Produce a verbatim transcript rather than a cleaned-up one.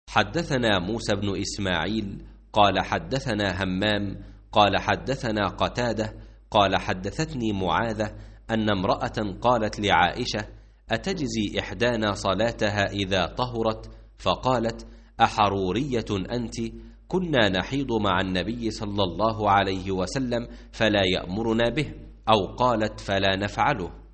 حدثنا موسى بن إسماعيل قال حدثنا همام قال حدثنا قتادة قال حدثتني معاذة أن امرأة قالت لعائشة: أتجزي إحدانا صلاتها إذا طهرت؟ فقالت: أحرورية أنت؟ كنا نحيض مع النبي صلى الله عليه وسلم فلا يأمرنا به، أو قالت: فلا نفعله.